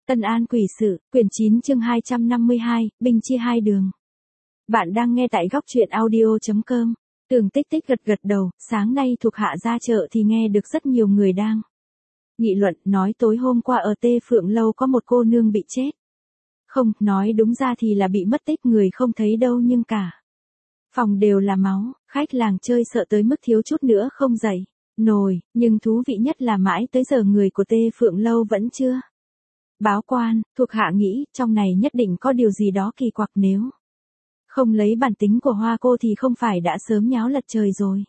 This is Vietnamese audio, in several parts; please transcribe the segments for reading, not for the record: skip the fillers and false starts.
Tân An Quỷ Sự, quyển 9 chương 252, binh chia hai đường. Bạn đang nghe tại góc truyện audio.com. Tường Tích Tích gật gật đầu, sáng nay thuộc hạ ra chợ thì nghe được rất nhiều người đang nghị luận, nói tối hôm qua ở Tê Phượng Lâu có một cô nương bị chết. Không, nói đúng ra thì là bị mất tích, người không thấy đâu nhưng cả phòng đều là máu, khách làng chơi sợ tới mức thiếu chút nữa không dậy nổi, nhưng thú vị nhất là mãi tới giờ người của Tê Phượng Lâu vẫn chưa báo quan. Thuộc hạ nghĩ trong này nhất định có điều gì đó kỳ quặc, nếu không lấy bản tính của Hoa cô thì không phải đã sớm nháo lật trời rồi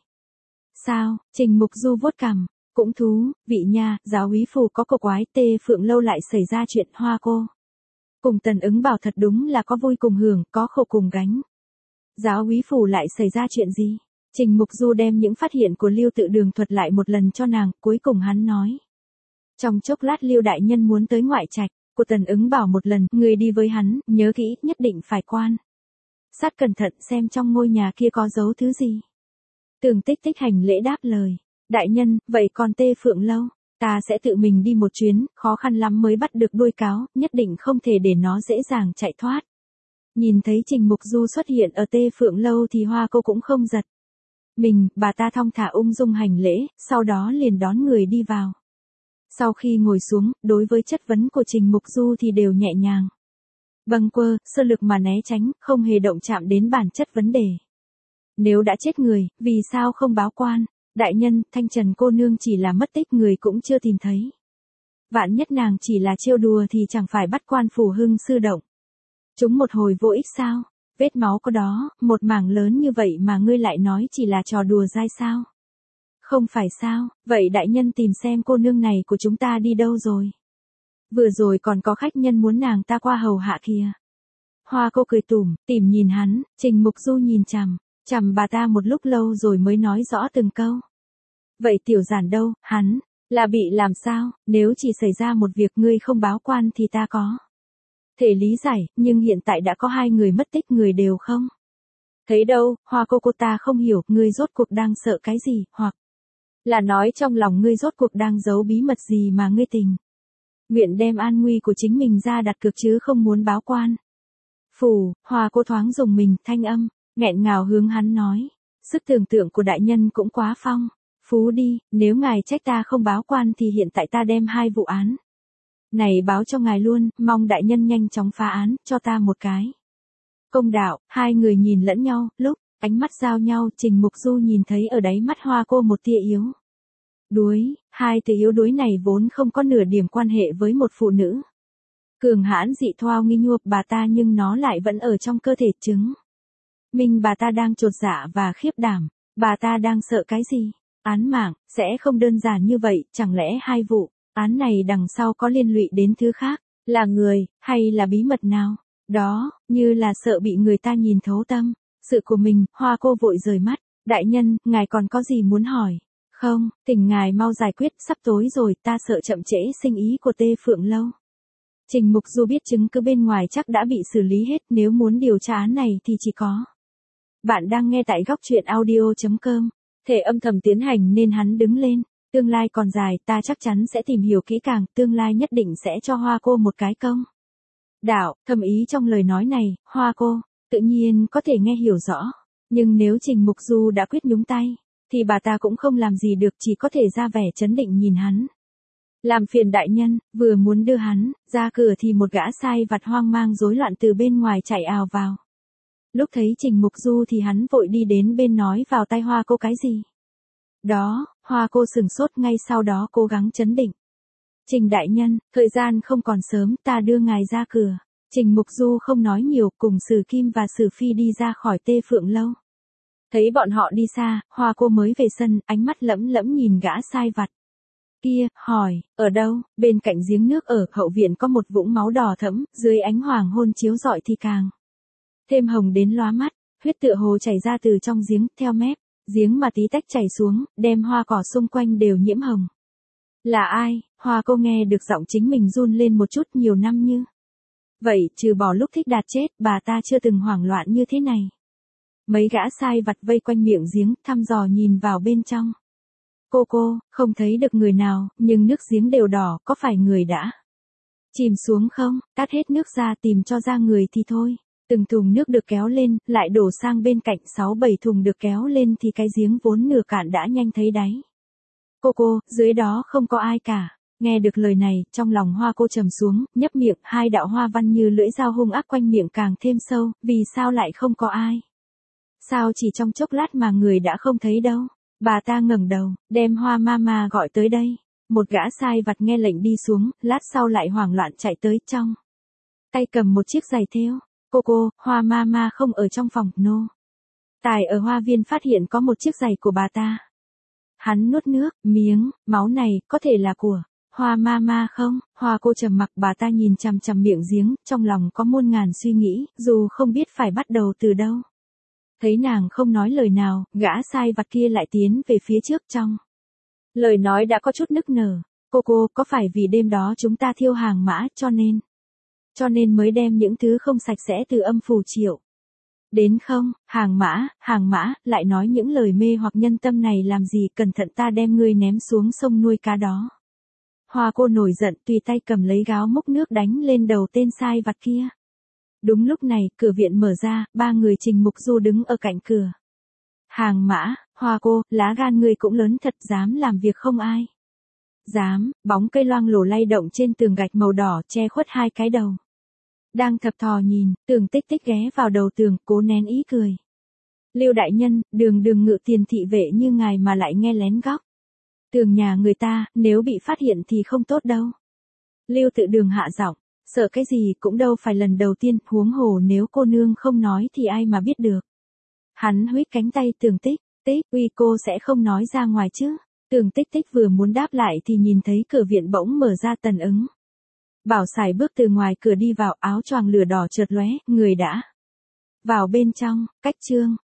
sao? Trình Mục Du vuốt cằm, cũng thú vị nha, giáo úy phù có cổ quái, Tê Phượng Lâu lại xảy ra chuyện, Hoa cô cùng Tần Ứng Bảo thật đúng là có vui cùng hưởng, có khổ cùng gánh. Giáo úy phủ lại xảy ra chuyện gì? Trình Mục Du đem những phát hiện của Lưu Tự Đường thuật lại một lần cho nàng, cuối cùng hắn nói. Trong chốc lát Lưu đại nhân muốn tới ngoại trạch của Tần Ứng Bảo một lần, người đi với hắn, nhớ kỹ, nhất định phải quan sát cẩn thận xem trong ngôi nhà kia có giấu thứ gì. Tường Tích Tích hành lễ đáp lời. Đại nhân, vậy còn Tê Phượng Lâu? Ta sẽ tự mình đi một chuyến, khó khăn lắm mới bắt được đuôi cáo, nhất định không thể để nó dễ dàng chạy thoát. Nhìn thấy Trình Mục Du xuất hiện ở Tê Phượng Lâu thì Hoa cô cũng không giật mình, bà ta thong thả ung dung hành lễ, sau đó liền đón người đi vào. Sau khi ngồi xuống, đối với chất vấn của Trình Mục Du thì đều nhẹ nhàng bâng quơ, sơ lược mà né tránh, không hề động chạm đến bản chất vấn đề. Nếu đã chết người, vì sao không báo quan? Đại nhân, Thanh Trần cô nương chỉ là mất tích, người cũng chưa tìm thấy. Vạn nhất nàng chỉ là trêu đùa thì chẳng phải bắt quan phủ hưng sư động chúng một hồi vô ích sao? Vết máu có đó, một mảng lớn như vậy mà ngươi lại nói chỉ là trò đùa dai sao? Không phải sao? Vậy đại nhân tìm xem cô nương này của chúng ta đi đâu rồi? Vừa rồi còn có khách nhân muốn nàng ta qua hầu hạ kìa. Hoa cô cười tủm tỉm nhìn hắn, Trình Mục Du nhìn chằm bà ta một lúc lâu rồi mới nói rõ từng câu. Vậy tiểu giản đâu, hắn là bị làm sao? Nếu chỉ xảy ra một việc ngươi không báo quan thì ta có thể lý giải, nhưng hiện tại đã có hai người mất tích, người đều không thấy đâu. Hoa cô ta không hiểu, ngươi rốt cuộc đang sợ cái gì, hoặc là nói trong lòng ngươi rốt cuộc đang giấu bí mật gì mà ngươi tình nguyện đem an nguy của chính mình ra đặt cược chứ không muốn báo quan. Phù, Hoa cô thoáng dùng mình, thanh âm nghẹn ngào hướng hắn nói, sức tưởng tượng của đại nhân cũng quá phong phú đi, nếu ngài trách ta không báo quan thì hiện tại ta đem hai vụ án này báo cho ngài luôn, mong đại nhân nhanh chóng phá án, cho ta một cái công đạo. Hai người nhìn lẫn nhau, lúc ánh mắt giao nhau, Trình Mục Du nhìn thấy ở đáy mắt Hoa cô một tia yếu đuối, hai tia yếu đuối này vốn không có nửa điểm quan hệ với một phụ nữ cường hãn dị thoao nghi nhuộp bà ta, nhưng nó lại vẫn ở trong cơ thể, chứng minh bà ta đang chột dạ và khiếp đảm. Bà ta đang sợ cái gì? Án mạng sẽ không đơn giản như vậy, chẳng lẽ hai vụ án này đằng sau có liên lụy đến thứ khác, là người, hay là bí mật nào đó, như là sợ bị người ta nhìn thấu tâm sự của mình. Hoa cô vội rời mắt. Đại nhân, ngài còn có gì muốn hỏi không? Thỉnh ngài mau giải quyết, sắp tối rồi, ta sợ chậm trễ sinh ý của Tê Phượng Lâu. Trình Mục Du biết chứng cứ bên ngoài chắc đã bị xử lý hết, nếu muốn điều tra án này thì chỉ có. Bạn đang nghe tại góc truyện audio.com. Thể âm thầm tiến hành nên hắn đứng lên. Tương lai còn dài, ta chắc chắn sẽ tìm hiểu kỹ càng, tương lai nhất định sẽ cho Hoa cô một cái công đạo. Thầm ý trong lời nói này, Hoa cô tự nhiên có thể nghe hiểu rõ, nhưng nếu Trình Mục Du đã quyết nhúng tay thì bà ta cũng không làm gì được, chỉ có thể ra vẻ trấn định nhìn hắn. Làm phiền đại nhân. Vừa muốn đưa hắn ra cửa thì một gã sai vặt hoang mang rối loạn từ bên ngoài chạy ào vào. Lúc thấy Trình Mục Du thì hắn vội đi đến bên nói vào tai Hoa cô cái gì đó. Hoa cô sừng sốt, ngay sau đó cố gắng trấn định. Trình đại nhân, thời gian không còn sớm, ta đưa ngài ra cửa. Trình Mục Du không nói nhiều, cùng Sử Kim và Sử Phi đi ra khỏi Tê Phượng Lâu. Thấy bọn họ đi xa, Hoa cô mới về sân, ánh mắt lẫm lẫm nhìn gã sai vặt kia, hỏi, ở đâu? Bên cạnh giếng nước ở hậu viện có một vũng máu đỏ thẫm, dưới ánh hoàng hôn chiếu rọi thì càng thêm hồng đến lóa mắt. Huyết tựa hồ chảy ra từ trong giếng, theo mép giếng mà tí tách chảy xuống, đem hoa cỏ xung quanh đều nhiễm hồng. Là ai? Hoa cô nghe được giọng chính mình run lên một chút. Nhiều năm như vậy, trừ bỏ lúc Thích Đạt chết, bà ta chưa từng hoảng loạn như thế này. Mấy gã sai vặt vây quanh miệng giếng, thăm dò nhìn vào bên trong. Cô không thấy được người nào, nhưng nước giếng đều đỏ, có phải người đã Chìm xuống không, tát hết nước ra tìm cho ra người thì thôi. Từng thùng nước được kéo lên, lại đổ sang bên cạnh 6-7 thùng được kéo lên thì cái giếng vốn nửa cạn đã nhanh thấy đáy. Cô, dưới đó không có ai cả. Nghe được lời này, trong lòng Hoa cô trầm xuống, nhấp miệng, hai đạo hoa văn như lưỡi dao hung ác quanh miệng càng thêm sâu, vì sao lại không có ai? Sao chỉ trong chốc lát mà người đã không thấy đâu? Bà ta ngẩng đầu, đem Hoa Mama gọi tới đây. Một gã sai vặt nghe lệnh đi xuống, lát sau lại hoảng loạn chạy tới trong. Tay cầm một chiếc giày thêu. Cô, Hoa Mama không ở trong phòng, no. Tài ở hoa viên phát hiện có một chiếc giày của bà ta. Hắn nuốt nước, miếng, máu này, có thể là của Hoa Mama không? Hoa cô trầm mặc, bà ta nhìn chằm chằm miệng giếng, trong lòng có muôn ngàn suy nghĩ, dù không biết phải bắt đầu từ đâu. Thấy nàng không nói lời nào, gã sai vặt kia lại tiến về phía trước trong. Lời nói đã có chút nức nở. Cô, có phải vì đêm đó chúng ta thiêu hàng mã cho nên mới đem những thứ không sạch sẽ từ âm phủ triệu đến không? Hàng mã, lại nói những lời mê hoặc nhân tâm này làm gì, cẩn thận ta đem ngươi ném xuống sông nuôi cá đó. Hoa cô nổi giận, tùy tay cầm lấy gáo múc nước đánh lên đầu tên sai vặt kia. Đúng lúc này, cửa viện mở ra, ba người Trình Mục Du đứng ở cạnh cửa. Hàng mã, Hoa cô, lá gan ngươi cũng lớn thật, dám làm việc không ai. Dám, bóng cây loang lổ lay động trên tường gạch màu đỏ che khuất hai cái đầu. Đang thập thò nhìn, Tường Tích Tích ghé vào đầu tường, cố nén ý cười. Lưu đại nhân, đường ngự tiền thị vệ như ngài mà lại nghe lén góc tường nhà người ta, nếu bị phát hiện thì không tốt đâu. Lưu Tự Đường hạ giọng, sợ cái gì, cũng đâu phải lần đầu tiên, huống hồ nếu cô nương không nói thì ai mà biết được. Hắn huýt cánh tay Tường Tích Tích, uy cô sẽ không nói ra ngoài chứ. Tường Tích Tích vừa muốn đáp lại thì nhìn thấy cửa viện bỗng mở ra. Tần Ứng Bảo Sải bước từ ngoài cửa đi vào, áo choàng lửa đỏ chợt lóe, người đã vào bên trong. Cách chương